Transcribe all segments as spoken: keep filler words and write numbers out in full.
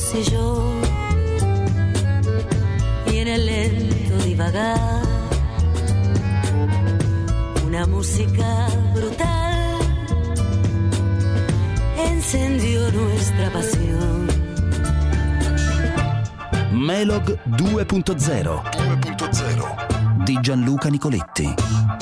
fossi io, viene lento divagar, una música brutal encendió nuestra pasión. Melog due punto zero di Gianluca Nicoletti.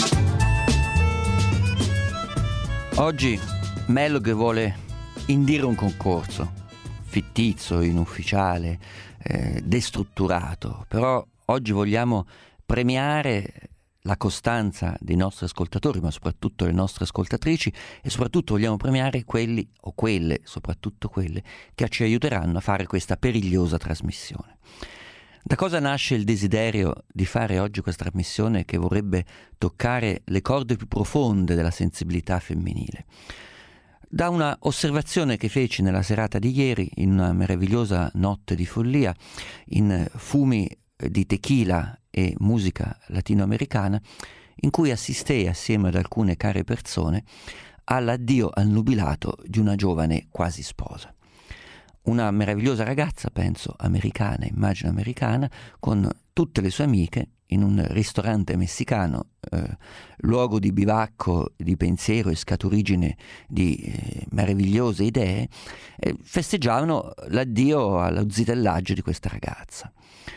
Oggi Melog vuole indire un concorso fittizio, inufficiale, eh, destrutturato, però oggi vogliamo premiare la costanza dei nostri ascoltatori, ma soprattutto le nostre ascoltatrici, e soprattutto vogliamo premiare quelli o quelle, soprattutto quelle, che ci aiuteranno a fare questa perigliosa trasmissione. Da cosa nasce il desiderio di fare oggi questa trasmissione che vorrebbe toccare le corde più profonde della sensibilità femminile? Da una osservazione che feci nella serata di ieri, in una meravigliosa notte di follia, in fumi di tequila e musica latinoamericana, in cui assistei assieme ad alcune care persone all'addio al nubilato di una giovane quasi sposa. Una meravigliosa ragazza, penso americana, immagino americana, con tutte le sue amiche in un ristorante messicano, eh, luogo di bivacco, di pensiero e scaturigine di eh, meravigliose idee, eh, festeggiavano l'addio allo zitellaggio di questa ragazza.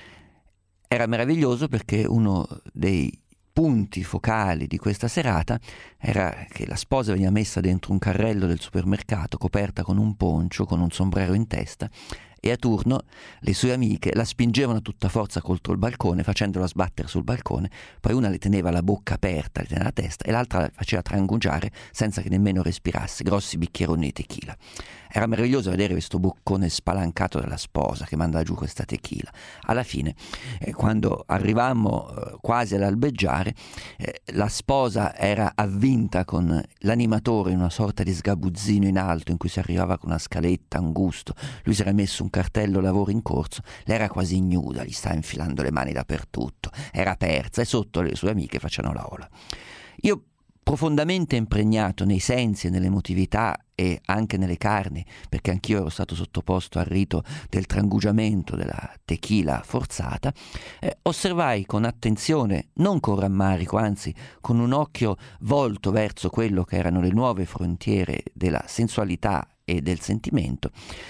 Era meraviglioso perché uno dei punti focali di questa serata era che la sposa veniva messa dentro un carrello del supermercato coperta con un poncio, con un sombrero in testa, e a turno le sue amiche la spingevano a tutta forza contro il balcone facendola sbattere sul balcone, poi una le teneva la bocca aperta, le teneva la testa, e l'altra la faceva trangugiare senza che nemmeno respirasse, grossi bicchieroni di tequila. Era meraviglioso vedere questo boccone spalancato dalla sposa che mandava giù questa tequila. Alla fine, eh, quando arrivammo eh, quasi all'albeggiare, eh, la sposa era avvinta con l'animatore in una sorta di sgabuzzino in alto in cui si arrivava con una scaletta, un gusto. Lui si era messo un cartello lavoro in corso, lei era quasi ignuda, gli stava infilando le mani dappertutto, era persa e sotto le sue amiche facevano la ola. Io, profondamente impregnato nei sensi e nell'emotività e anche nelle carni, perché anch'io ero stato sottoposto al rito del trangugiamento della tequila forzata, eh, osservai con attenzione, non con rammarico, anzi con un occhio volto verso quello che erano le nuove frontiere della sensualità e del sentimento,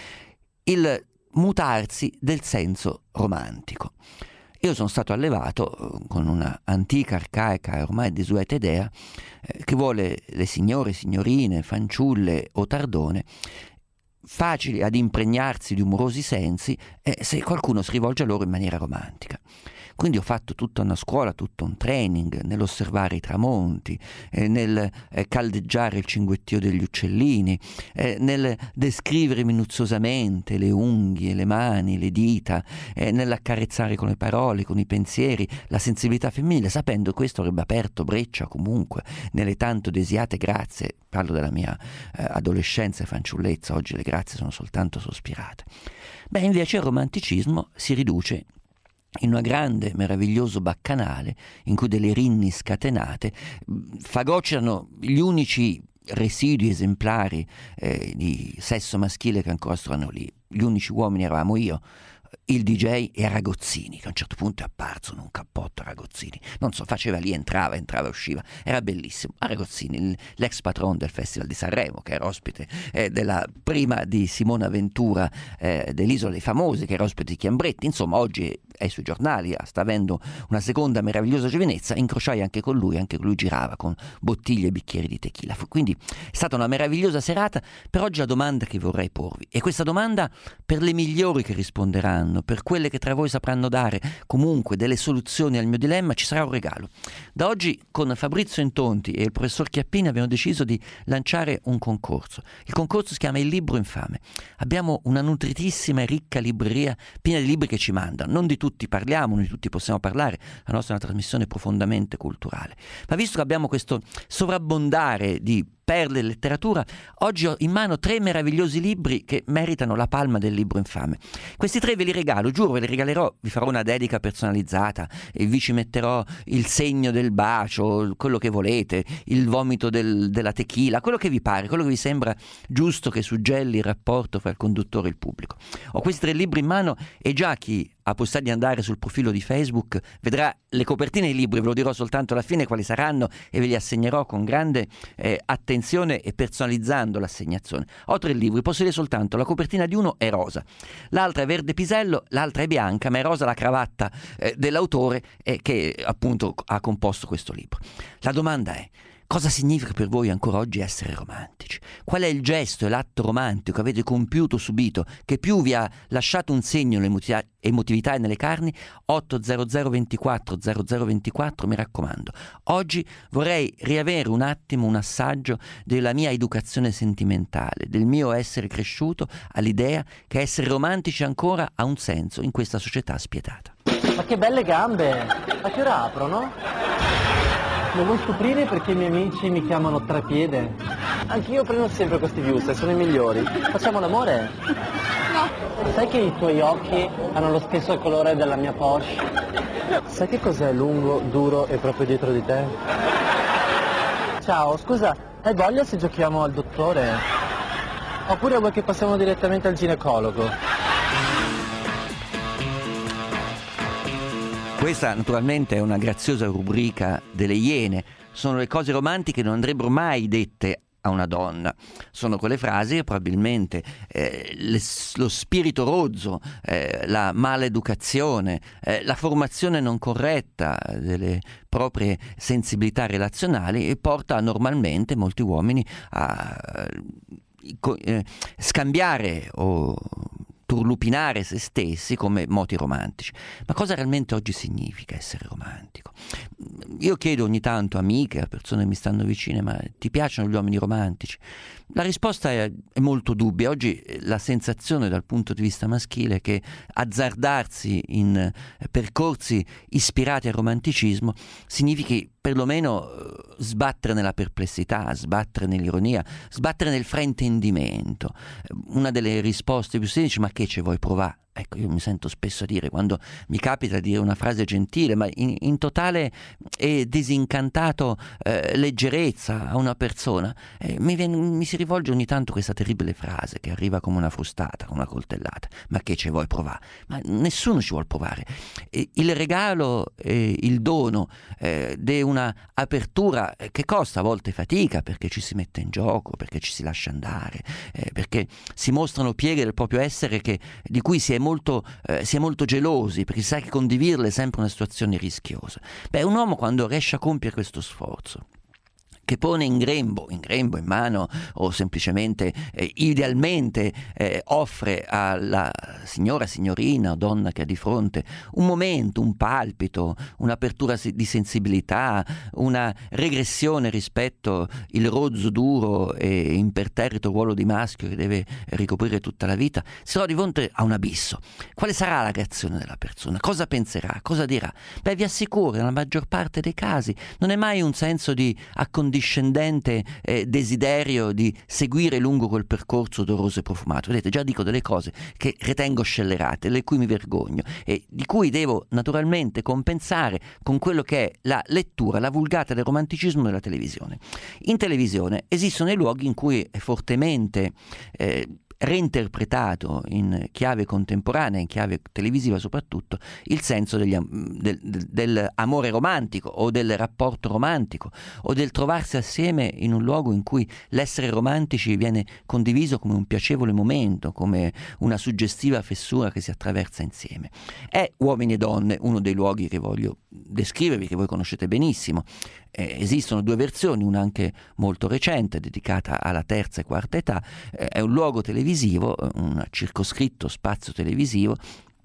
il mutarsi del senso romantico. Io sono stato allevato con una antica, arcaica e ormai desueta idea eh, che vuole le signore, signorine, fanciulle o tardone facili ad impregnarsi di umorosi sensi eh, se qualcuno si rivolge a loro in maniera romantica. Quindi ho fatto tutta una scuola, tutto un training nell'osservare i tramonti, eh, nel eh, caldeggiare il cinguettio degli uccellini, eh, nel descrivere minuziosamente le unghie, le mani, le dita, eh, nell'accarezzare con le parole, con i pensieri, la sensibilità femminile, sapendo che questo avrebbe aperto breccia comunque nelle tanto desiate grazie. Parlo della mia eh, adolescenza e fanciullezza, oggi le grazie sono soltanto sospirate. Beh, invece il romanticismo si riduce in una grande, meraviglioso baccanale in cui delle rinni scatenate fagocciano gli unici residui esemplari eh, di sesso maschile che ancora stavano lì. Gli unici uomini eravamo io, il D J e Aragozzini, che a un certo punto è apparso in un cappotto. Aragozzini, non so, faceva lì, entrava, entrava e usciva, era bellissimo. Aragozzini, l'ex patron del Festival di Sanremo, che era ospite eh, della prima di Simona Ventura eh, dell'Isola dei Famosi, che era ospite di Chiambretti, insomma oggi è sui giornali, sta avendo una seconda meravigliosa giovinezza. Incrociai anche con lui, anche lui girava con bottiglie e bicchieri di tequila. Quindi è stata una meravigliosa serata. Per oggi la domanda che vorrei porvi, e questa domanda per le migliori che risponderanno, per quelle che tra voi sapranno dare comunque delle soluzioni al mio dilemma, ci sarà un regalo. Da oggi con Fabrizio Intonti e il professor Chiappini abbiamo deciso di lanciare un concorso. Il concorso si chiama Il Libro Infame. Abbiamo una nutritissima e ricca libreria piena di libri che ci mandano. Non di tutti parliamo, non di tutti possiamo parlare, la nostra è una trasmissione profondamente culturale. Ma visto che abbiamo questo sovrabbondare di perle letteratura, oggi ho in mano tre meravigliosi libri che meritano la palma del libro infame. Questi tre ve li regalo, giuro, ve li regalerò, vi farò una dedica personalizzata e vi ci metterò il segno del bacio, quello che volete, il vomito del, della tequila, quello che vi pare, quello che vi sembra giusto che suggelli il rapporto fra il conduttore e il pubblico. Ho questi tre libri in mano e già chi ha possibilità di andare sul profilo di Facebook vedrà le copertine dei libri, ve lo dirò soltanto alla fine quali saranno e ve li assegnerò con grande eh, attenzione e personalizzando l'assegnazione. Ho tre libri, posso dire soltanto la copertina di uno è rosa, l'altra è verde pisello, l'altra è bianca, ma è rosa la cravatta eh, dell'autore eh, che appunto ha composto questo libro. La domanda è: cosa significa per voi ancora oggi essere romantici? Qual è il gesto e l'atto romantico che avete compiuto, subito, che più vi ha lasciato un segno nell'emotività e nelle carni? otto zero zero ventiquattro zero zero ventiquattro, mi raccomando. Oggi vorrei riavere un attimo un assaggio della mia educazione sentimentale, del mio essere cresciuto all'idea che essere romantici ancora ha un senso in questa società spietata. Ma che belle gambe! A che ora aprono? Lo vuoi scoprire perché i miei amici mi chiamano Trapiede? Anch'io prendo sempre questi views, sono i migliori. Facciamo l'amore? No. Sai che i tuoi occhi hanno lo stesso colore della mia Porsche? Sai che cos'è lungo, duro e proprio dietro di te? Ciao, scusa, hai voglia se giochiamo al dottore? Oppure vuoi che passiamo direttamente al ginecologo? Questa naturalmente è una graziosa rubrica delle Iene, sono le cose romantiche che non andrebbero mai dette a una donna, sono quelle frasi che probabilmente eh, le, lo spirito rozzo, eh, la maleducazione, eh, la formazione non corretta delle proprie sensibilità relazionali porta normalmente molti uomini a eh, scambiare o turlupinare se stessi come moti romantici. Ma cosa realmente oggi significa essere romantico? Io chiedo ogni tanto a amiche, a persone che mi stanno vicine: ma ti piacciono gli uomini romantici? La risposta è, è molto dubbia. Oggi la sensazione dal punto di vista maschile è che azzardarsi in percorsi ispirati al romanticismo significhi perlomeno sbattere nella perplessità, sbattere nell'ironia, sbattere nel fraintendimento. Una delle risposte più semplici: ma che ci vuoi provare? Ecco, io mi sento spesso dire, quando mi capita di dire una frase gentile, ma in, in totale e disincantato eh, leggerezza a una persona, eh, mi, viene, mi si rivolge ogni tanto questa terribile frase che arriva come una frustata, come una coltellata: ma che ci vuoi provare? Ma nessuno ci vuol provare. E il regalo, eh, il dono eh, di una apertura eh, che costa a volte fatica, perché ci si mette in gioco, perché ci si lascia andare, eh, perché si mostrano pieghe del proprio essere che, di cui si è molto, eh, si è molto gelosi, perché si sa che condividerle è sempre una situazione rischiosa. Beh, un uomo, quando riesce a compiere questo sforzo, che pone in grembo, in grembo, in mano, o semplicemente, eh, idealmente, eh, offre alla signora, signorina o donna che ha di fronte un momento, un palpito, un'apertura di sensibilità, una regressione rispetto il rozzo, duro e imperterrito ruolo di maschio che deve ricoprire tutta la vita, si trova di fronte a un abisso. Quale sarà la reazione della persona? Cosa penserà? Cosa dirà? Beh, vi assicuro, nella maggior parte dei casi non è mai un senso di accondiscendente eh, desiderio di seguire lungo quel percorso odoroso e profumato. Vedete, già dico delle cose che ritengo scellerate, delle cui mi vergogno e di cui devo naturalmente compensare con quello che è la lettura, la vulgata del romanticismo della televisione. In televisione esistono dei luoghi in cui è fortemente eh, reinterpretato in chiave contemporanea, in chiave televisiva soprattutto, il senso degli, del, del, del amore romantico o del rapporto romantico o del trovarsi assieme in un luogo in cui l'essere romantici viene condiviso come un piacevole momento, come una suggestiva fessura che si attraversa insieme. È Uomini e Donne uno dei luoghi che voglio descrivervi, che voi conoscete benissimo. Eh, esistono due versioni, una anche molto recente dedicata alla terza e quarta età. Eh, è un luogo televisivo, un circoscritto spazio televisivo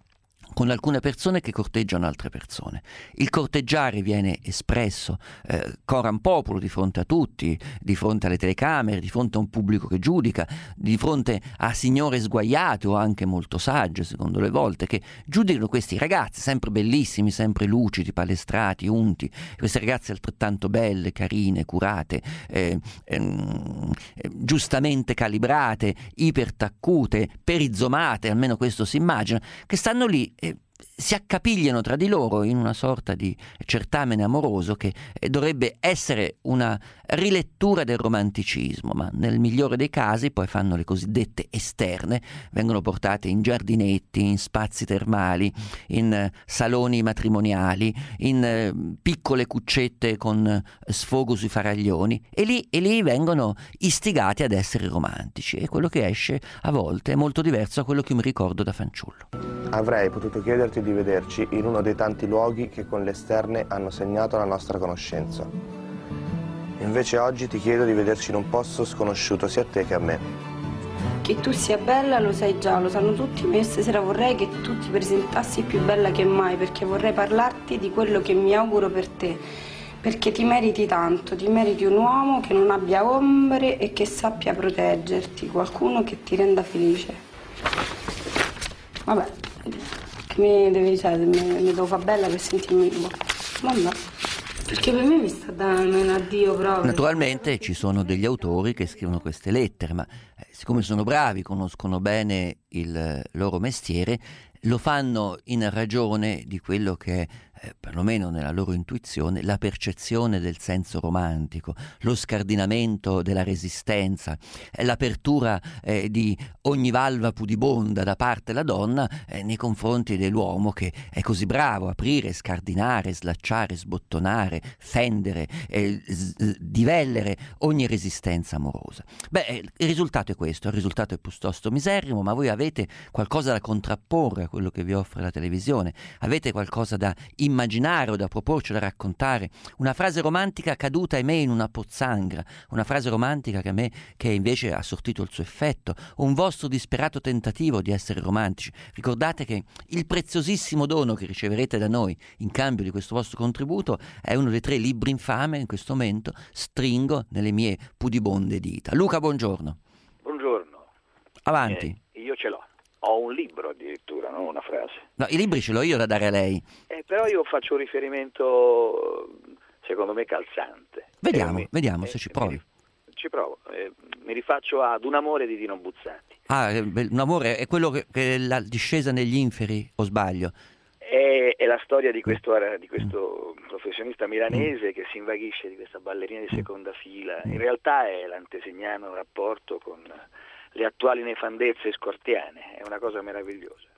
con alcune persone che corteggiano altre persone. Il corteggiare viene espresso eh, coram populo, di fronte a tutti, di fronte alle telecamere, di fronte a un pubblico che giudica, di fronte a signore sguaiate o anche molto sagge, secondo le volte, che giudicano questi ragazzi sempre bellissimi, sempre lucidi, palestrati, unti, queste ragazze altrettanto belle, carine, curate, eh, ehm, eh, giustamente calibrate, ipertaccute, perizomate, almeno questo si immagina, che stanno lì e si accapigliano tra di loro in una sorta di certamen amoroso che dovrebbe essere una rilettura del romanticismo, ma nel migliore dei casi poi fanno le cosiddette esterne, vengono portate in giardinetti, in spazi termali, in saloni matrimoniali, in piccole cuccette con sfogo sui faraglioni, e lì, e lì vengono istigati ad essere romantici, e quello che esce a volte è molto diverso da quello che io mi ricordo da fanciullo. Avrei potuto chiederti di vederci in uno dei tanti luoghi che con le esterne hanno segnato la nostra conoscenza. Invece oggi ti chiedo di vederci in un posto sconosciuto sia a te che a me. Che tu sia bella lo sai già, lo sanno tutti, ma io stasera vorrei che tu ti presentassi più bella che mai, perché vorrei parlarti di quello che mi auguro per te, perché ti meriti tanto, ti meriti un uomo che non abbia ombre e che sappia proteggerti, qualcuno che ti renda felice. Vabbè, che mi devi, cioè, mi, mi devo fare bella per sentirmi buona. Vabbè. Perché per me mi sta dando un addio proprio. Naturalmente ci sono degli autori che scrivono queste lettere, ma eh, siccome sono bravi, conoscono bene il loro mestiere, lo fanno in ragione di quello che è, eh, perlomeno nella loro intuizione, la percezione del senso romantico, lo scardinamento della resistenza, eh, l'apertura eh, di ogni valva pudibonda da parte della donna eh, nei confronti dell'uomo che è così bravo: aprire, scardinare, slacciare, sbottonare, fendere, eh, s- divellere ogni resistenza amorosa. Beh, eh, il risultato è questo, il risultato è piuttosto miserrimo, ma voi avete qualcosa da contrapporre a quello che vi offre la televisione, avete qualcosa da immaginare o da proporci, da raccontare, una frase romantica caduta ahimè in una pozzanghera, una frase romantica che a me che invece ha sortito il suo effetto, un vostro disperato tentativo di essere romantici. Ricordate che il preziosissimo dono che riceverete da noi in cambio di questo vostro contributo è uno dei tre libri infame in questo momento stringo nelle mie pudibonde dita. Luca, buongiorno. Buongiorno. Avanti. Eh, io ce l'ho. Ho un libro addirittura, non una frase. No, i libri ce l'ho io da dare a lei. Eh, però io faccio un riferimento, secondo me, calzante. Vediamo, eh, mi, vediamo eh, se ci provi. Mi, ci provo. Eh, mi rifaccio ad Un amore di Dino Buzzati. Ah, un amore è quello che, che è la discesa negli inferi, o sbaglio? È, è la storia di questo, di questo professionista milanese che si invaghisce di questa ballerina di seconda fila. In realtà è l'antesignano rapporto con le attuali nefandezze scortiane, è una cosa meravigliosa.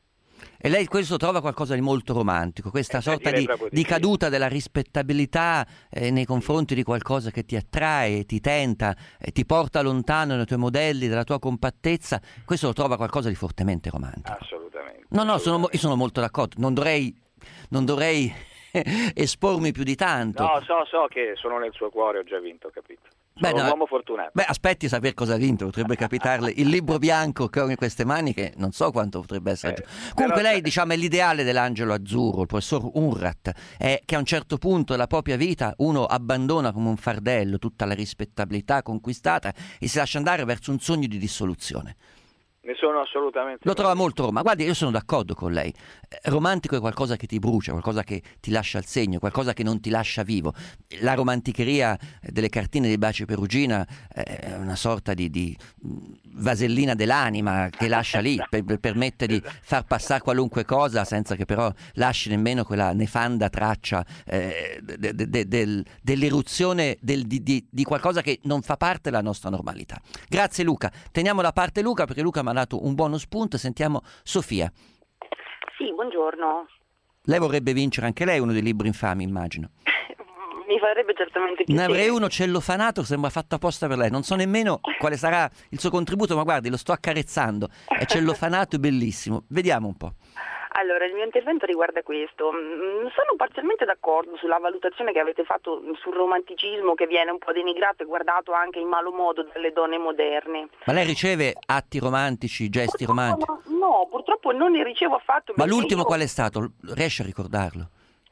E lei questo trova qualcosa di molto romantico, questa eh, sorta di, di, di caduta della rispettabilità eh, nei confronti di qualcosa che ti attrae, ti tenta, eh, ti porta lontano dai tuoi modelli, dalla tua compattezza, questo lo trova qualcosa di fortemente romantico. Assolutamente. No, no, assolutamente. Sono, io sono molto d'accordo, non dovrei, non dovrei espormi più di tanto. No, so, so che sono nel suo cuore, ho già vinto, capito. Sono Beh, un no, uomo fortunato. Beh, aspetti a sapere cosa ha vinto, potrebbe capitarle il libro bianco che ho in queste mani, che non so quanto potrebbe essere. Eh, Comunque però... lei, diciamo, è l'ideale dell'angelo azzurro, il professor Unrat, è che a un certo punto della propria vita uno abbandona come un fardello tutta la rispettabilità conquistata e si lascia andare verso un sogno di dissoluzione. Ne sono assolutamente... Lo trova molto romantico. Guardi, io sono d'accordo con lei. Romantico è qualcosa che ti brucia, qualcosa che ti lascia il segno, qualcosa che non ti lascia vivo. La romanticheria delle cartine di Baci Perugina è una sorta di, di vasellina dell'anima che lascia lì, per, per permette di far passare qualunque cosa senza che però lasci nemmeno quella nefanda traccia eh, de, de, de, del, dell'eruzione del, di, di, di qualcosa che non fa parte della nostra normalità. Grazie Luca. Teniamo da parte Luca perché Luca mi ha dato un buono spunto. Sentiamo Sofia. Sì, buongiorno. Lei vorrebbe vincere anche lei uno dei libri infami, immagino. Mi farebbe certamente piacere. Ne avrei uno cellofanato che sembra fatto apposta per lei. Non so nemmeno quale sarà il suo contributo, ma guardi, lo sto accarezzando. È cellofanato e bellissimo. Vediamo un po'. Allora, il mio intervento riguarda questo. Sono parzialmente d'accordo sulla valutazione che avete fatto sul romanticismo, che viene un po' denigrato e guardato anche in malo modo dalle donne moderne. Ma lei riceve atti romantici, gesti romantici? No, no, purtroppo non ne ricevo affatto. Ma l'ultimo io... qual è stato? Riesce a ricordarlo?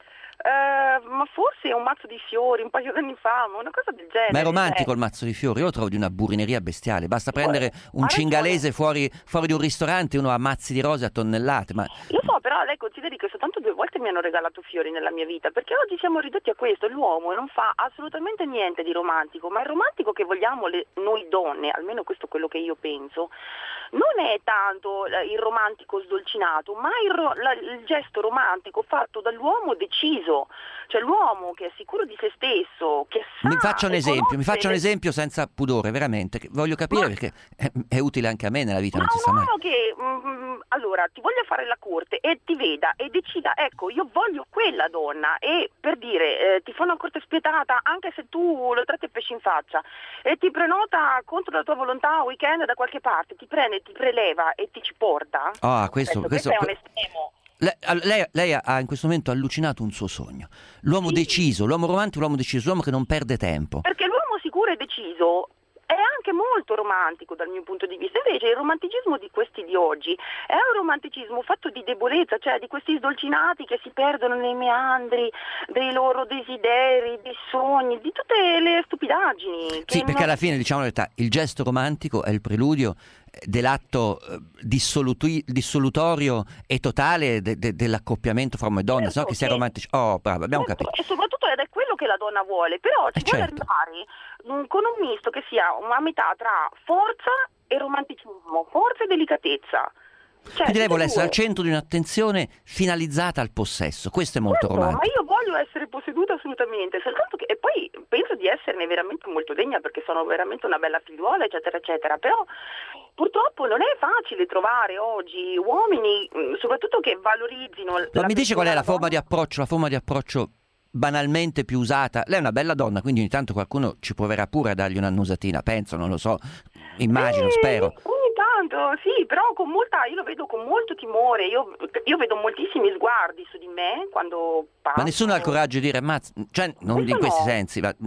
Uh, ma forse un mazzo di fiori un paio d'anni fa, ma una cosa del genere. Ma è romantico eh. il mazzo di fiori? Io lo trovo di una burineria bestiale. Basta prendere un ha cingalese fuori, fuori di un ristorante e uno ha mazzi di rose a tonnellate. Ma... Lo so, però lei consideri che soltanto due volte mi hanno regalato fiori nella mia vita, perché oggi siamo ridotti a questo. L'uomo non fa assolutamente niente di romantico, ma il romantico che vogliamo le, noi donne, almeno questo è quello che io penso, non è tanto il romantico sdolcinato, ma il, ro- la, il gesto romantico fatto dall'uomo deciso, cioè l'uomo che è sicuro di se stesso, che sa. Mi faccia un esempio, mi faccia un le... esempio senza pudore, veramente, che voglio capire ma... perché è, è utile anche a me nella vita, ma non si sa mai. uomo che mm, allora ti voglia fare la corte e ti veda e decida, ecco, io voglio quella donna, e per dire eh, ti fa una corte spietata anche se tu lo tratti a pesci in faccia, e ti prenota contro la tua volontà un weekend da qualche parte, ti prende, ti preleva e ti ci porta. Ah, questo, questo, questo è un estremo. Lei, lei, lei ha in questo momento allucinato un suo sogno. L'uomo sì. deciso, l'uomo romantico, l'uomo deciso, l'uomo che non perde tempo. Perché l'uomo sicuro e deciso è anche molto romantico dal mio punto di vista. Invece il romanticismo di questi di oggi è un romanticismo fatto di debolezza, cioè di questi sdolcinati che si perdono nei meandri dei loro desideri, dei sogni, di tutte le stupidaggini. Sì, perché non... alla fine, diciamo la verità, il gesto romantico è il preludio dell'atto dissoluti- dissolutorio e totale de- de- dell'accoppiamento fra uomo e donna, certo, no? Che sia sì. romantici. Oh, bravo, abbiamo certo, capito. E soprattutto ed è quello che la donna vuole, però ci eh vuole certo. arrivare um, con un misto che sia una metà tra forza e romanticismo, forza e delicatezza. Cioè, Quindi lei vuole essere due. al centro di un'attenzione finalizzata al possesso, questo è molto certo, romantico. Ma io voglio essere posseduta assolutamente, soltanto che, e poi penso di esserne veramente molto degna perché sono veramente una bella figliuola, eccetera, eccetera, però purtroppo non è facile trovare oggi uomini, soprattutto che valorizzino. Ma mi dice qual è la forma di approccio, la forma di approccio banalmente più usata? Lei è una bella donna, quindi ogni tanto qualcuno ci proverà pure a dargli un'annusatina, penso, non lo so, immagino, eh, spero. Ogni tanto, sì, però con molta, io lo vedo con molto timore, io, io vedo moltissimi sguardi su di me quando passo. Ma nessuno ha il coraggio di dire, ma cioè, non Questo in questi no. sensi, ma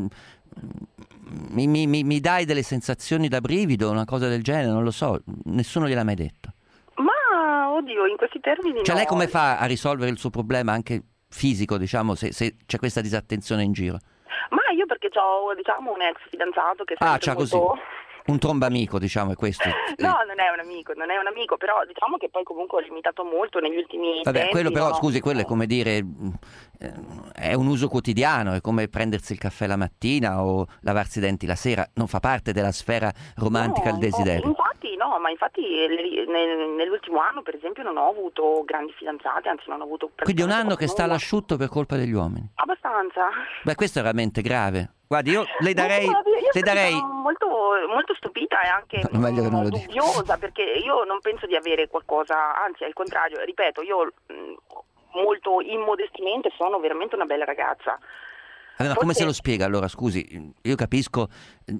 mi, mi, mi, mi dai delle sensazioni da brivido, una cosa del genere, non lo so, nessuno gliel'ha mai detto. Ma, oddio, in questi termini Cioè no. lei come fa a risolvere il suo problema anche fisico, diciamo, se, se c'è questa disattenzione in giro? Ma io perché ho, diciamo, un ex fidanzato che è Ah, sempre c'ha molto... così. Un trombamico, diciamo, è questo. No, non è un amico, non è un amico, però diciamo che poi comunque ho limitato molto negli ultimi Vabbè, tempi. quello però, no? scusi, quello è come dire, eh, è un uso quotidiano, è come prendersi il caffè la mattina o lavarsi i denti la sera, non fa parte della sfera romantica no, il desiderio. No, infatti, no, ma infatti nel, nell'ultimo anno, per esempio, non ho avuto grandi fidanzate, anzi non ho avuto... Quindi è un anno che sta nulla. all'asciutto per colpa degli uomini. Abbastanza. Beh, questo è veramente grave. Guardi, io le darei... No, io le darei... sono molto, molto stupita e anche No, meglio che non lo dica. dubbiosa, perché io non penso di avere qualcosa, anzi al contrario, ripeto, io mh, molto immodestamente sono veramente una bella ragazza. Allora, Forse... come se lo spiega allora, scusi, io capisco...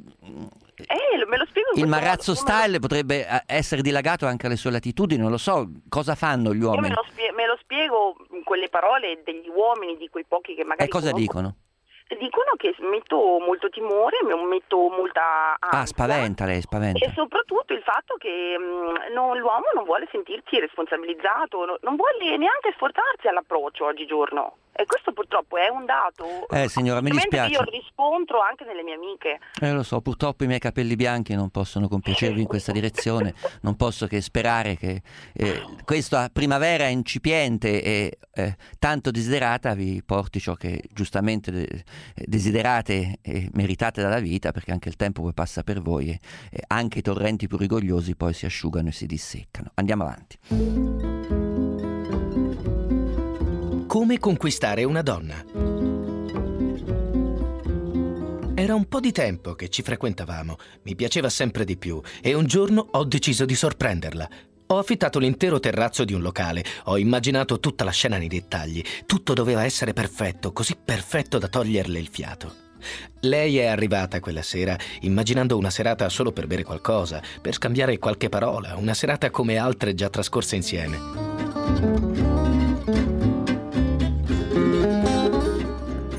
Eh, me lo spiego in il questo marazzo modo. style Lo... potrebbe essere dilagato anche alle sue latitudini, non lo so, cosa fanno gli Io uomini? me lo, spie- me lo spiego con le parole degli uomini, di quei pochi che magari... E cosa conosco. dicono? Dicono che metto molto timore, metto molta ansia. Ah, spaventa lei, spaventa. E soprattutto il fatto che mh, non, l'uomo non vuole sentirsi responsabilizzato, no, non vuole neanche sforzarsi all'approccio oggigiorno. E questo purtroppo è un dato. Eh signora, mi dispiace. Io riscontro anche nelle mie amiche. Eh lo so, purtroppo i miei capelli bianchi non possono compiacervi in questa direzione, non posso che sperare che eh, questa primavera incipiente e eh, tanto desiderata vi porti ciò che giustamente de- desiderate e meritate dalla vita, perché anche il tempo poi passa per voi e, e anche i torrenti più rigogliosi poi si asciugano e si disseccano. Andiamo avanti. Come conquistare una donna? Era un po' di tempo che ci frequentavamo, mi piaceva sempre di più e un giorno ho deciso di sorprenderla. Ho affittato l'intero terrazzo di un locale, ho immaginato tutta la scena nei dettagli, tutto doveva essere perfetto, così perfetto da toglierle il fiato. Lei è arrivata quella sera immaginando una serata solo per bere qualcosa, per scambiare qualche parola, una serata come altre già trascorse insieme.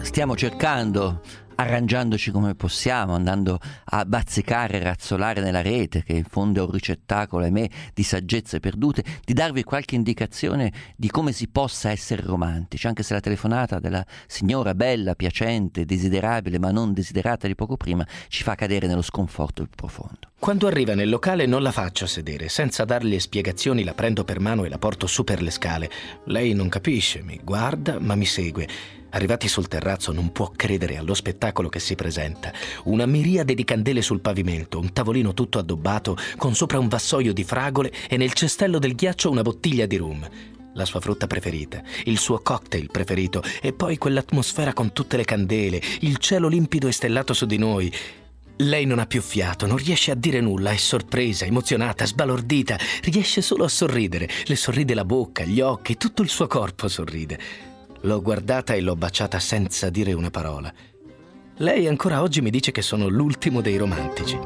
stiamo cercando, arrangiandoci come possiamo, andando a bazzicare e razzolare nella rete, che in fondo è un ricettacolo, ahimè, di saggezze perdute, di darvi qualche indicazione di come si possa essere romantici, anche se la telefonata della signora bella, piacente, desiderabile ma non desiderata di poco prima ci fa cadere nello sconforto più profondo. Quando arriva nel locale non la faccio sedere, senza darle spiegazioni la prendo per mano e la porto su per le scale. Lei non capisce, mi guarda ma mi segue. Arrivati sul terrazzo non può credere allo spettacolo che si presenta. Una miriade di candele sul pavimento, un tavolino tutto addobbato con sopra un vassoio di fragole e nel cestello del ghiaccio una bottiglia di rum. La sua frutta preferita, il suo cocktail preferito e poi quell'atmosfera con tutte le candele, il cielo limpido e stellato su di noi. Lei non ha più fiato, non riesce a dire nulla, è sorpresa, emozionata, sbalordita, riesce solo a sorridere. Le sorride la bocca, gli occhi, tutto il suo corpo sorride. L'ho guardata e l'ho baciata senza dire una parola. Lei ancora oggi mi dice che sono l'ultimo dei romantici.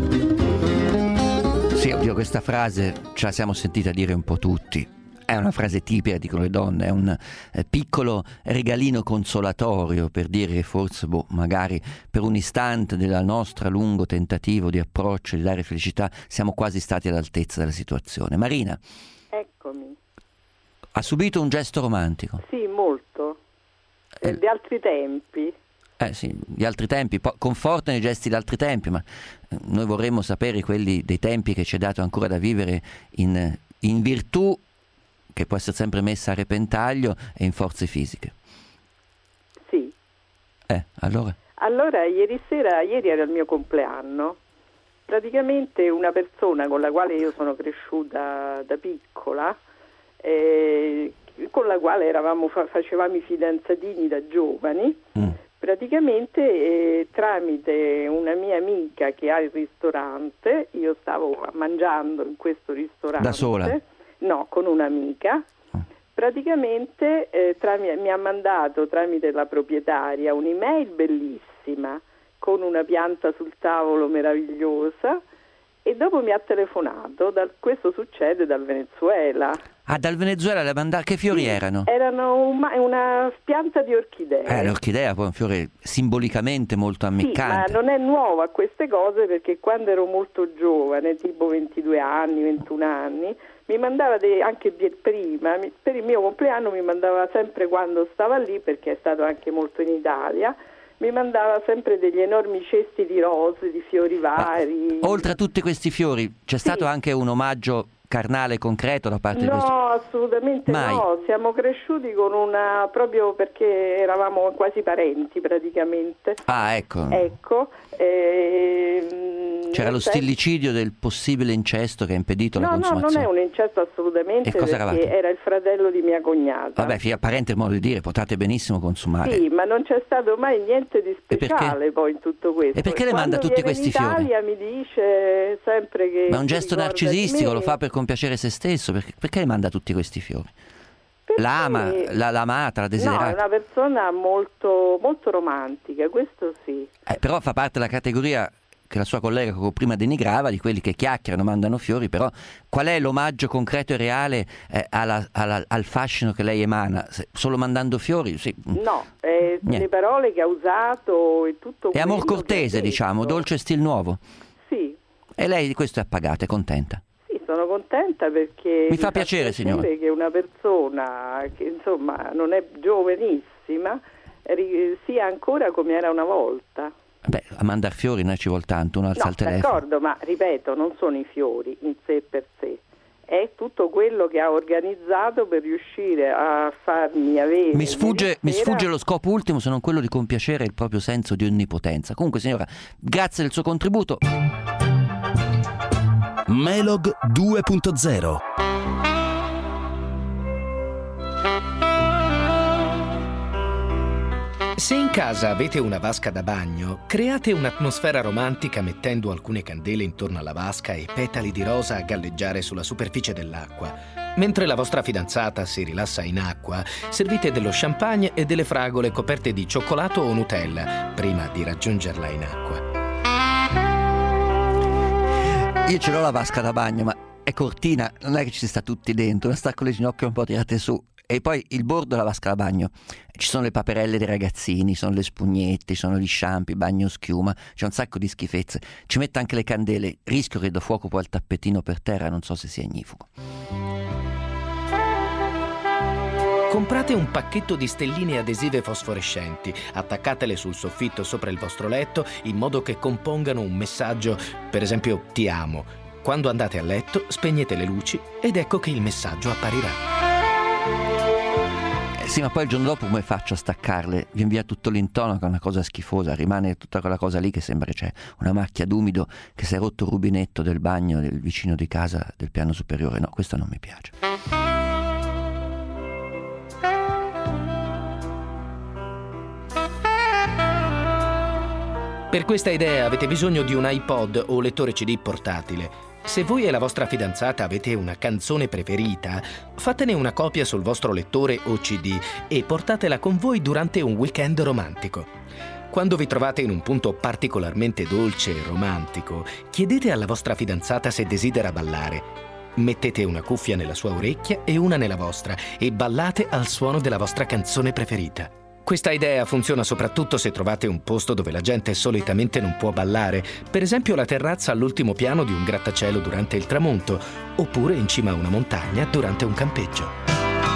Sì, oddio, questa frase ce la siamo sentita dire un po' tutti. È una frase tipica, dicono le donne, è un eh, piccolo regalino consolatorio per dire che forse, boh, magari per un istante del nostro lungo tentativo di approccio, di dare felicità, siamo quasi stati all'altezza della situazione. Marina. Eccomi. Ha subito un gesto romantico? Sì, molto. Eh, di altri tempi. Eh sì, di altri tempi. Po- confortano i gesti di altri tempi, ma eh, noi vorremmo sapere quelli dei tempi che ci è dato ancora da vivere in, in virtù, che può essere sempre messa a repentaglio, e in forze fisiche. Sì. Eh, allora? Allora, ieri sera, ieri era il mio compleanno. Praticamente una persona con la quale io sono cresciuta da piccola, Eh, con la quale eravamo fa- facevamo i fidanzatini da giovani, mm. praticamente eh, tramite una mia amica che ha il ristorante, io stavo mangiando in questo ristorante. Da sola? No, con un'amica. Mm. Praticamente eh, tram- mi ha mandato tramite la proprietaria un'email bellissima con una pianta sul tavolo meravigliosa. E dopo mi ha telefonato, da, questo succede dal Venezuela. Ah, dal Venezuela le mandato, che fiori sì, erano? Erano un, una pianta di orchidee. Eh, l'orchidea poi è un fiore simbolicamente molto ammiccante. Sì, ma non è nuova queste cose, perché quando ero molto giovane, tipo ventidue anni, ventuno anni, mi mandava dei, anche prima, per il mio compleanno mi mandava sempre, quando stava lì, perché è stato anche molto in Italia, mi mandava sempre degli enormi cesti di rose, di fiori vari. Ma, oltre a tutti questi fiori, c'è sì. stato anche un omaggio carnale concreto da parte no, di questo? No, assolutamente Mai. No, siamo cresciuti con una, proprio perché eravamo quasi parenti praticamente. Ah, ecco. Ecco. E, c'era lo stillicidio del possibile incesto che ha impedito no, la consumazione? No, non è un incesto assolutamente, perché eravate? Era il fratello di mia cognata. Vabbè, figlia, parente, modo di dire, potete benissimo consumare. Sì, ma non c'è stato mai niente di speciale poi in tutto questo. E perché le manda tutti questi fiori? In Italia mi dice sempre che... Ma è un gesto narcisistico, lo fa per compiacere se stesso, perché, perché le manda tutti questi fiori? Perché... L'ama, la, l'amata, la desiderata? No, è una persona molto, molto romantica, questo sì. Eh, però fa parte della categoria che la sua collega prima denigrava, di quelli che chiacchierano, mandano fiori, però qual è l'omaggio concreto e reale eh, alla, alla, al fascino che lei emana? Se, solo mandando fiori? Sì. No, eh, le parole che ha usato e tutto. È amor cortese, diciamo, dolce stil nuovo? Sì. E lei di questo è appagata, è contenta? Sì, sono contenta perché... Mi fa piacere, signora. Che una persona che insomma non è giovanissima sia ancora come era una volta. Beh, a mandar fiori non ci vuol tanto, uno alza no, il telefono. D'accordo, ma ripeto, non sono i fiori in sé per sé, è tutto quello che ha organizzato per riuscire a farmi avere... Mi sfugge, mi sfugge lo scopo ultimo, se non quello di compiacere il proprio senso di onnipotenza. Comunque, signora, grazie del suo contributo. Melog due punto zero. Se in casa avete una vasca da bagno, create un'atmosfera romantica mettendo alcune candele intorno alla vasca e petali di rosa a galleggiare sulla superficie dell'acqua. Mentre la vostra fidanzata si rilassa in acqua, servite dello champagne e delle fragole coperte di cioccolato o Nutella prima di raggiungerla in acqua. Io ce l'ho la vasca da bagno, ma è cortina, non è che ci sta tutti dentro, sta con le ginocchia un po' tirate su. E poi il bordo della vasca da bagno, ci sono le paperelle dei ragazzini, sono le spugnette, ci sono gli shampoo, il bagno schiuma, c'è un sacco di schifezze, ci mette anche le candele, rischio che do fuoco poi al tappetino per terra, non so se sia ignifugo. Comprate un pacchetto di stelline adesive fosforescenti, attaccatele sul soffitto sopra il vostro letto in modo che compongano un messaggio, per esempio ti amo. Quando andate a letto spegnete le luci ed ecco che il messaggio apparirà. Sì, ma poi il giorno dopo come faccio a staccarle? Viene via tutto l'intonaco, è una cosa schifosa, rimane tutta quella cosa lì che sembra che c'è una macchia d'umido, che si è rotto il rubinetto del bagno del vicino di casa del piano superiore. No, questo non mi piace. Per questa idea avete bisogno di un iPod o lettore C D portatile. Se voi e la vostra fidanzata avete una canzone preferita, fatene una copia sul vostro lettore o C D e portatela con voi durante un weekend romantico. Quando vi trovate in un punto particolarmente dolce e romantico, chiedete alla vostra fidanzata se desidera ballare. Mettete una cuffia nella sua orecchia e una nella vostra e ballate al suono della vostra canzone preferita. Questa idea funziona soprattutto se trovate un posto dove la gente solitamente non può ballare, per esempio la terrazza all'ultimo piano di un grattacielo durante il tramonto, oppure in cima a una montagna durante un campeggio.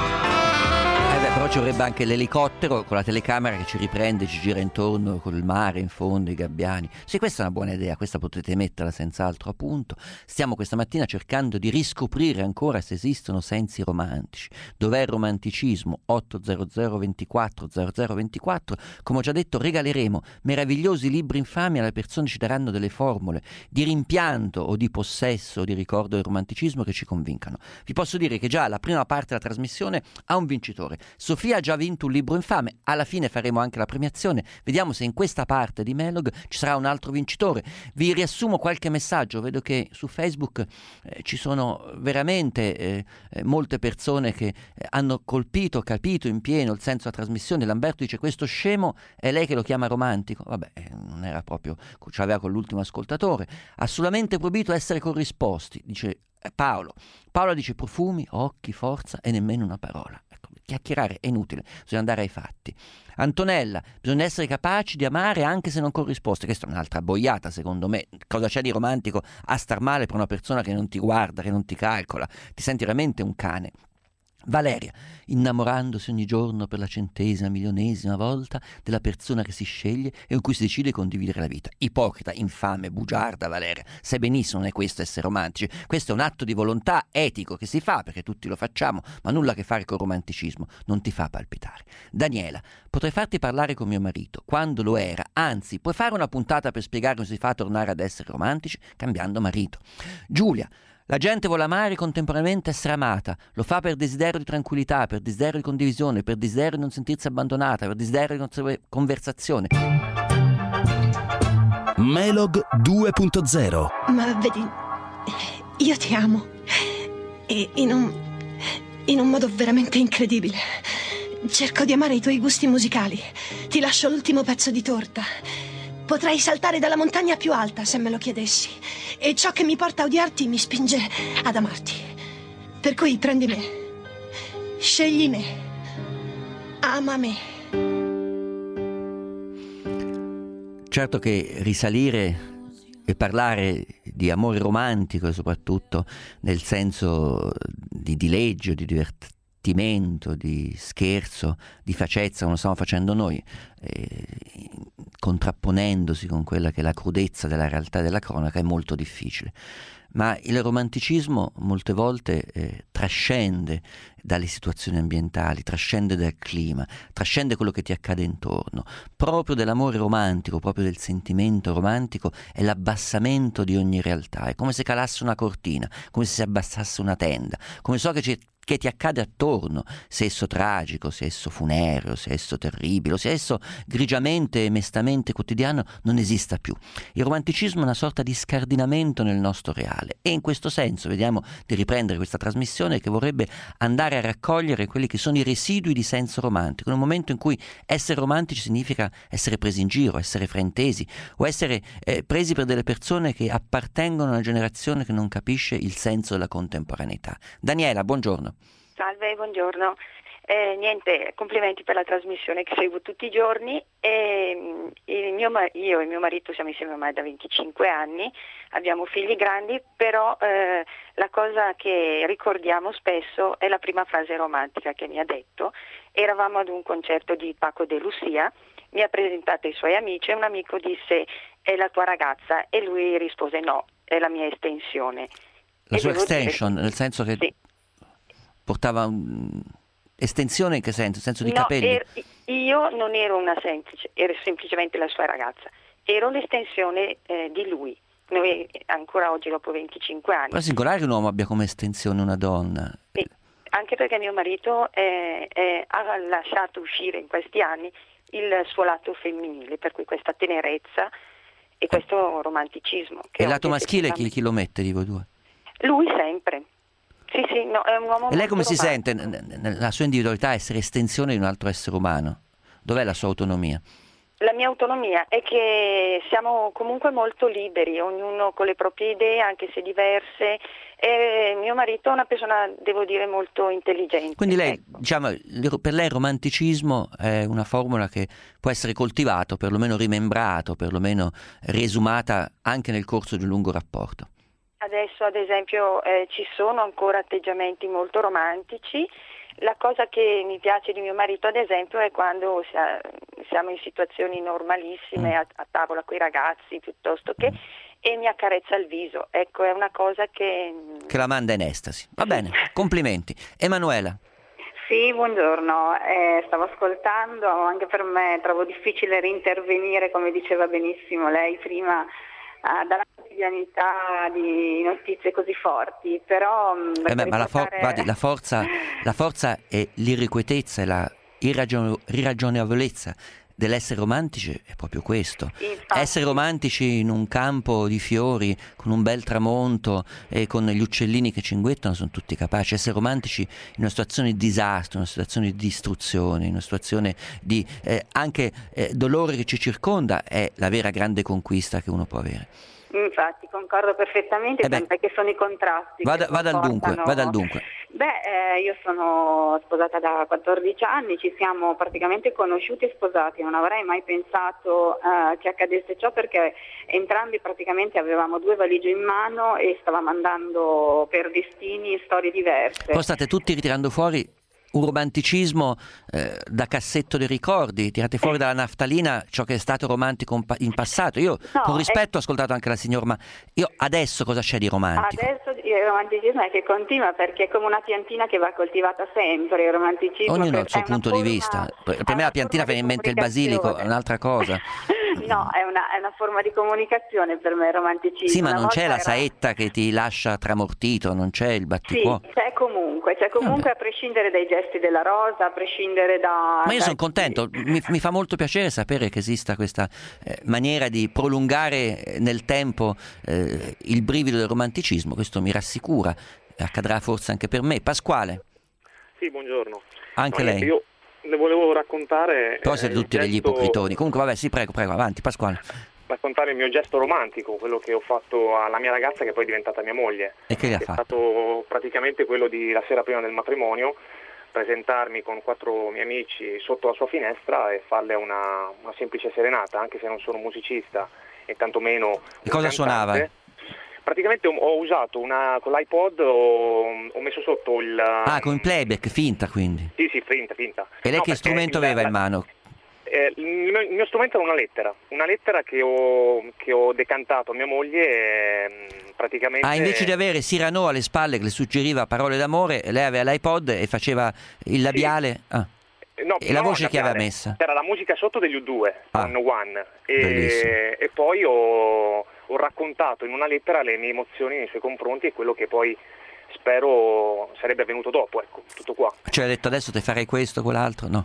Eh beh, però ci vorrebbe anche l'elicottero con la telecamera che ci riprende, ci gira intorno col mare in fondo, i gabbiani. Sì, questa è una buona idea, questa potete metterla senz'altro a punto. Stiamo questa mattina cercando di riscoprire ancora se esistono sensi romantici. Dov'è il romanticismo? otto zero zero ventiquattro zero zero ventiquattro. Come ho già detto, regaleremo meravigliosi libri infami, alle persone ci daranno delle formule di rimpianto o di possesso o di ricordo del romanticismo che ci convincano. Vi posso dire che già la prima parte della trasmissione ha un vincitore. Sofia ha già vinto un libro infame, alla fine faremo anche la premiazione, vediamo se in questa parte di Melog ci sarà un altro vincitore. Vi riassumo qualche messaggio, vedo che su Facebook eh, ci sono veramente eh, eh, molte persone che eh, hanno colpito, capito in pieno il senso della trasmissione. Lamberto dice: questo scemo è lei che lo chiama romantico. Vabbè, non era proprio, ce l'aveva con l'ultimo ascoltatore. Assolutamente proibito essere corrisposti, dice Paolo. Paolo dice: profumi, occhi, forza e nemmeno una parola. Chiacchierare è inutile, bisogna andare ai fatti. Antonella: bisogna essere capaci di amare anche se non corrisposte. Questa è un'altra boiata, secondo me. Cosa c'è di romantico a star male per una persona che non ti guarda, che non ti calcola? Ti senti veramente un cane. Valeria: innamorandosi ogni giorno per la centesima, milionesima volta della persona che si sceglie e con cui si decide di condividere la vita. Ipocrita, infame, bugiarda Valeria, sai benissimo non è questo essere romantici. Questo è un atto di volontà etico che si fa perché tutti lo facciamo, ma nulla a che fare con il romanticismo, non ti fa palpitare. Daniela: potrei farti parlare con mio marito quando lo era, anzi puoi fare una puntata per spiegare come si fa a tornare ad essere romantici cambiando marito. Giulia: la gente vuole amare e contemporaneamente essere amata, lo fa per desiderio di tranquillità, per desiderio di condivisione, per desiderio di non sentirsi abbandonata, per desiderio di conversazione. Melog due punto zero. Ma vedi, io ti amo e in un, in un modo veramente incredibile. Cerco di amare i tuoi gusti musicali, ti lascio l'ultimo pezzo di torta. Potrei saltare dalla montagna più alta se me lo chiedessi. E ciò che mi porta a odiarti mi spinge ad amarti. Per cui prendi me. Scegli me. Ama me. Certo che risalire e parlare di amore romantico e soprattutto nel senso di dileggio, di divertimento, di scherzo, di facezza, come lo stiamo facendo noi, eh, contrapponendosi con quella che è la crudezza della realtà della cronaca, è molto difficile. Ma il romanticismo molte volte eh, trascende dalle situazioni ambientali, trascende dal clima, trascende quello che ti accade intorno. Proprio dell'amore romantico, proprio del sentimento romantico è l'abbassamento di ogni realtà. È come se calasse una cortina, come se si abbassasse una tenda, come so che ci che ti accade attorno, se esso tragico, se esso funereo, se esso terribile, se esso grigiamente e mestamente quotidiano, non esista più. Il romanticismo è una sorta di scardinamento nel nostro reale e in questo senso vediamo di riprendere questa trasmissione che vorrebbe andare a raccogliere quelli che sono i residui di senso romantico, in un momento in cui essere romantici significa essere presi in giro, essere fraintesi o essere eh, presi per delle persone che appartengono a una generazione che non capisce il senso della contemporaneità. Daniela, buongiorno. Salve, buongiorno. Eh, niente, complimenti per la trasmissione che seguo tutti i giorni. E, il mio, io e mio marito siamo insieme ormai da venticinque anni, abbiamo figli grandi, però eh, la cosa che ricordiamo spesso è la prima frase romantica che mi ha detto. Eravamo ad un concerto di Paco de Lucia, mi ha presentato ai suoi amici e un amico disse: è la tua ragazza? E lui rispose: no, è la mia estensione. La e sua extension, dire... nel senso che sì. portava un... estensione in che senso? Nel senso di no, capelli? Er... io non ero una semplice, ero semplicemente la sua ragazza, ero l'estensione eh, di lui. Noi ancora oggi dopo venticinque anni. Però è singolare che un uomo abbia come estensione una donna. Sì. Anche perché mio marito è, è, ha lasciato uscire in questi anni il suo lato femminile, per cui questa tenerezza e questo romanticismo. Che e il lato maschile chi, chi lo mette di voi due? Lui sempre. Sì, sì, no, è un uomo E lei come si romantico. sente nella sua individualità essere estensione di un altro essere umano? Dov'è la sua autonomia? La mia autonomia è che siamo comunque molto liberi, ognuno con le proprie idee, anche se diverse. E mio marito è una persona, devo dire, molto intelligente. Quindi lei, ecco. diciamo, per lei il romanticismo è una formula che può essere coltivato, perlomeno rimembrato, perlomeno riesumata anche nel corso di un lungo rapporto. Adesso ad esempio eh, ci sono ancora atteggiamenti molto romantici. La cosa che mi piace di mio marito ad esempio è quando siamo in situazioni normalissime mm. a, a tavola con i ragazzi piuttosto che e mi accarezza il viso. Ecco, è una cosa che... Che la manda in estasi. Va bene, complimenti. Emanuela. Sì, buongiorno. Eh, stavo ascoltando, anche per me trovo difficile rintervenire, come diceva benissimo lei prima, Uh, dalla quotidianità di notizie così forti, però eh beh, ma la, for- guardi, la forza la forza e l'irrequietezza e la irragion- irragionevolezza dell'essere romantici è proprio questo. Infatti. Essere romantici in un campo di fiori con un bel tramonto e con gli uccellini che cinguettano sono tutti capaci. Essere romantici in una situazione di disastro, in una situazione di distruzione, in una situazione di eh, anche eh, dolore che ci circonda è la vera grande conquista che uno può avere. Infatti, concordo perfettamente, Eh beh, tant'è che sono i contrasti. Vada, che vada al dunque, comportano- vada al dunque. Beh, eh, io sono sposata da quattordici anni, ci siamo praticamente conosciuti e sposati, non avrei mai pensato eh, che accadesse ciò perché entrambi praticamente avevamo due valigie in mano e stavamo andando per destini e storie diverse. Poi state tutti ritirando fuori un romanticismo eh, da cassetto dei ricordi, tirate fuori dalla naftalina ciò che è stato romantico in pa- in passato. Io No, con rispetto è- ho ascoltato anche la signora, ma io adesso cosa c'è di romantico? Adesso il romanticismo è che continua perché è come una piantina che va coltivata sempre, il romanticismo. Ognuno ha il è suo una punto forma- di vista. Per, per è me una la piantina forma viene in di mente il basilico, è comunicazione. un'altra cosa. No, è una, è una forma di comunicazione per me il romanticismo. Sì, ma Una non c'è volta la era- saetta che ti lascia tramortito, non c'è il Sì, batticuore. c'è comunque, c'è comunque a prescindere dai gesti della rosa, a prescindere da... Ma io da- sono contento, mi, mi fa molto piacere sapere che esista questa eh, maniera di prolungare eh, nel tempo eh, il brivido del romanticismo, questo mi rassicura, accadrà forse anche per me. Pasquale, Sì, buongiorno. anche No, lei. Io le volevo raccontare... Però eh, siete il tutti degli gesto- ipocritoni. Comunque vabbè, sì, prego, prego, avanti, Pasquale. raccontare il mio gesto romantico, quello che ho fatto alla mia ragazza che poi è diventata mia moglie. E che gli ha È fatto? stato praticamente quello di la sera prima del matrimonio, presentarmi con quattro miei amici sotto la sua finestra e farle una, una semplice serenata, anche se non sono musicista e tantomeno un E cosa cantante. suonava? Praticamente ho, ho usato una, con l'iPod, ho, ho messo sotto il... Ah, con il playback, finta quindi. Sì, sì, finta, finta. E lei No, che perché strumento il- aveva la- in mano? Eh, il, mio, il mio strumento era una lettera, una lettera che ho, che ho decantato a mia moglie e, praticamente... Ah, invece di avere Cyrano alle spalle che le suggeriva parole d'amore, lei aveva l'iPod e faceva il labiale? Ah. No, E la no, voce che labiale. aveva messa? C'era la musica sotto degli U due, Ah. con One, Bellissimo. e, e poi ho, ho raccontato in una lettera le mie emozioni nei suoi confronti e quello che poi spero sarebbe avvenuto dopo, ecco, tutto qua. Cioè ha detto adesso te farei questo, quell'altro? No.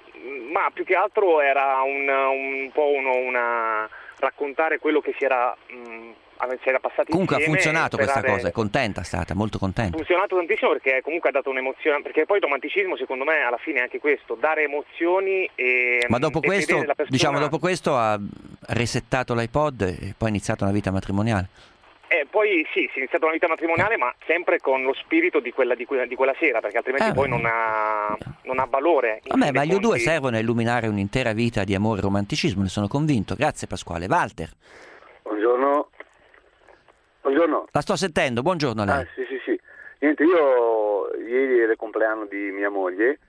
Ma più che altro era un, un po' uno, una raccontare quello che si era, mh, si era passati Comunque ha insieme, funzionato e questa sperare- cosa, è contenta, è stata molto Ha contenta. funzionato tantissimo perché comunque ha dato un'emozione, perché poi il romanticismo secondo me alla fine è anche questo, dare emozioni e Ma dopo e questo, vedere la persona- diciamo dopo questo ha resettato l'iPod e poi ha iniziato una vita matrimoniale. Eh, poi sì, si è iniziata una vita matrimoniale, ma sempre con lo spirito di quella, di quella, di quella sera, perché altrimenti eh, poi non ha, non ha valore. Vabbè, ma gli U due servono a illuminare un'intera vita di amore e romanticismo, ne sono convinto. Grazie Pasquale. Walter. Buongiorno. Buongiorno. La sto sentendo, buongiorno a lei. Ah, sì, sì, sì. Niente, io ieri era il compleanno di mia moglie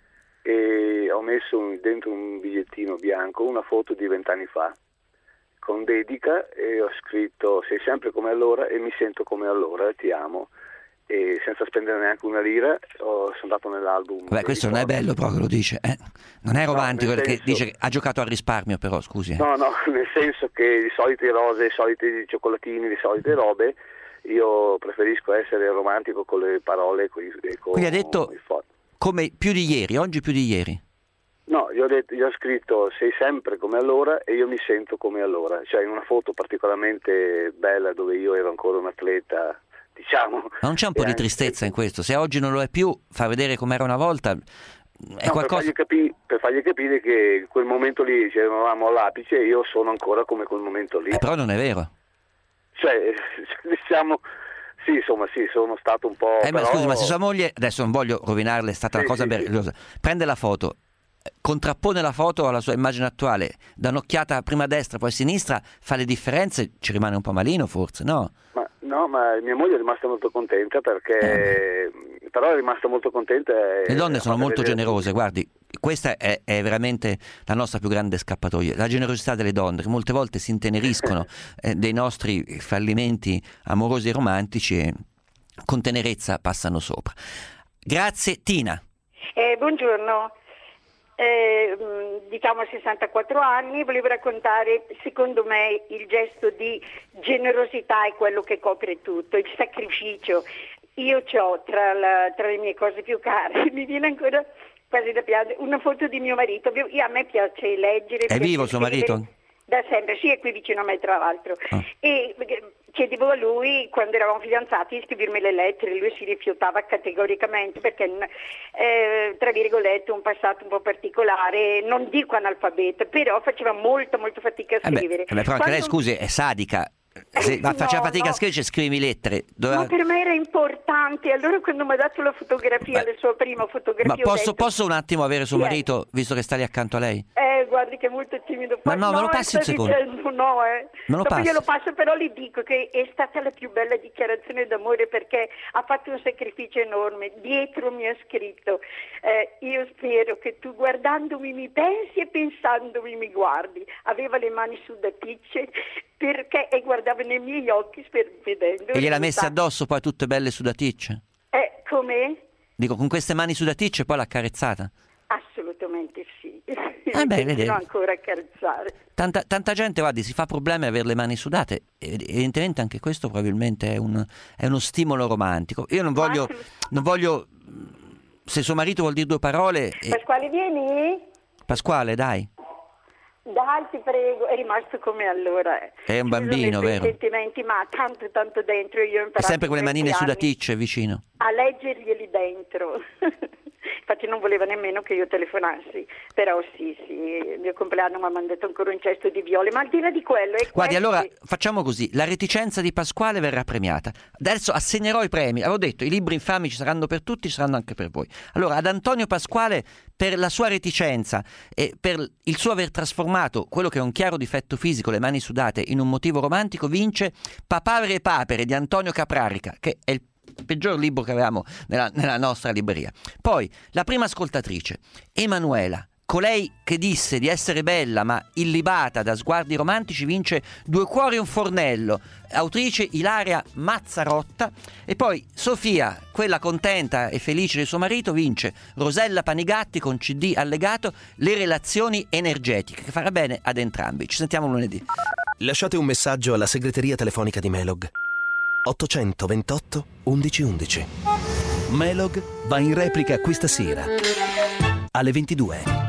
e ho messo un, dentro un bigliettino bianco una foto di vent'anni fa con dedica e ho scritto sei sempre come allora e mi sento come allora, ti amo, e senza spendere neanche una lira ho, sono andato nell'album. Beh, questo non è bello però che lo dice, eh? Non è romantico, no, perché senso... dice che ha giocato al risparmio però, scusi. Eh. No, no, nel senso che le solite rose, i soliti cioccolatini, le solite robe, io preferisco essere romantico con le parole con i, con Quindi ha detto come più di ieri, oggi più di ieri. No, io ho, detto, io ho scritto sei sempre come allora e io mi sento come allora, cioè in una foto particolarmente bella dove io ero ancora un atleta, diciamo. Ma non c'è un po' di tristezza in questo? Se oggi non lo è più, fa vedere com'era una volta, è no, qualcosa... per, fargli capi- per fargli capire che in quel momento lì cioè, eravamo all'apice e io sono ancora come quel momento lì. Eh, però non è vero. Cioè, diciamo... Sì, insomma, sì, sono stato un po'... Eh, ma però... scusi, ma se sua moglie, adesso non voglio rovinarle, è stata sì, una cosa sì, meravigliosa, sì. Prende la foto, contrappone la foto alla sua immagine attuale, dà un'occhiata prima a destra poi a sinistra, fa le differenze, ci rimane un po' malino forse, no? Ma, no, ma mia moglie è rimasta molto contenta perché... Eh. Però è rimasta molto contenta. E... Le donne sono molto vedere... generose, guardi, questa è, è veramente la nostra più grande scappatoia, la generosità delle donne che molte volte si inteneriscono eh, dei nostri fallimenti amorosi e romantici e con tenerezza passano sopra. Grazie. Tina. Eh, buongiorno, eh, diciamo sessantaquattro anni, volevo raccontare, secondo me il gesto di generosità è quello che copre tutto, il sacrificio. Io ho tra, la, tra le mie cose più care, mi viene ancora quasi da piangere, una foto di mio marito. Io, a me piace leggere. È vivo suo marito? Da sempre, sì, è qui vicino a me tra l'altro. Ah. E chiedevo a lui, quando eravamo fidanzati, di scrivermi le lettere, lui si rifiutava categoricamente perché, eh, tra virgolette, un passato un po' particolare, non dico analfabeta, però faceva molto molto fatica a scrivere. Eh beh, però anche quando... lei, scusi, è sadica. Se no, faceva fatica no. a scrivere, scrivi lettere. Doveva... Ma per me era importante. Allora quando mi ha dato la fotografia, Beh, la sua prima fotografia, ma posso, ho detto... posso un attimo avere suo sì, marito, visto che sta lì accanto a lei? Eh, guardi che è molto timido. Ma no, no, me lo passi un secondo. Dicendo, no, eh. Me lo Dopo passi. glielo passo, però le dico che è stata la più bella dichiarazione d'amore perché ha fatto un sacrificio enorme. Dietro mi ha scritto, eh, io spero che tu guardandomi mi pensi e pensandomi mi guardi. Aveva le mani sudaticce perché e guardava nei miei occhi per, vedendo. E gliel'ha messa addosso poi tutte belle sudaticce? Eh, come? Dico, con queste mani sudaticce poi l'ha accarezzata? Assolutamente sì. Eh beh, vede. Non ancora accarezzare. Tanta, tanta gente, guardi, si fa problemi a avere le mani sudate. Evidentemente anche questo probabilmente è, un, è uno stimolo romantico. Io non voglio, non voglio, se suo marito vuol dire due parole... Pasquale, vieni? Pasquale, dai. Dai, ti prego, è rimasto come allora. Eh. È un bambino, vero? Sentimenti, ma tanto, tanto dentro. Io ho imparato. È sempre con le manine sudaticce vicino. A leggerglieli dentro. Infatti non voleva nemmeno che io telefonassi, però sì, sì, il mio compleanno mi ha mandato ancora un cesto di viole, ma al di là di quello... È Guardi, questi... allora facciamo così, la reticenza di Pasquale verrà premiata. Adesso assegnerò i premi, avevo detto, i libri infami ci saranno per tutti, ci saranno anche per voi. Allora, ad Antonio Pasquale, per la sua reticenza e per il suo aver trasformato quello che è un chiaro difetto fisico, le mani sudate, in un motivo romantico, vince Papavere e Papere di Antonio Caprarica, che è il peggior libro che avevamo nella, nella nostra libreria. Poi la prima ascoltatrice, Emanuela, colei che disse di essere bella ma illibata da sguardi romantici, vince Due cuori e un fornello, autrice Ilaria Mazzarotta. E poi Sofia, quella contenta e felice del suo marito, vince Rosella Panigatti con C D allegato, Le relazioni energetiche, che farà bene ad entrambi. Ci sentiamo lunedì. Lasciate un messaggio alla segreteria telefonica di Melog ottocentoventotto undici undici. Melog va in replica questa sera alle ventidue.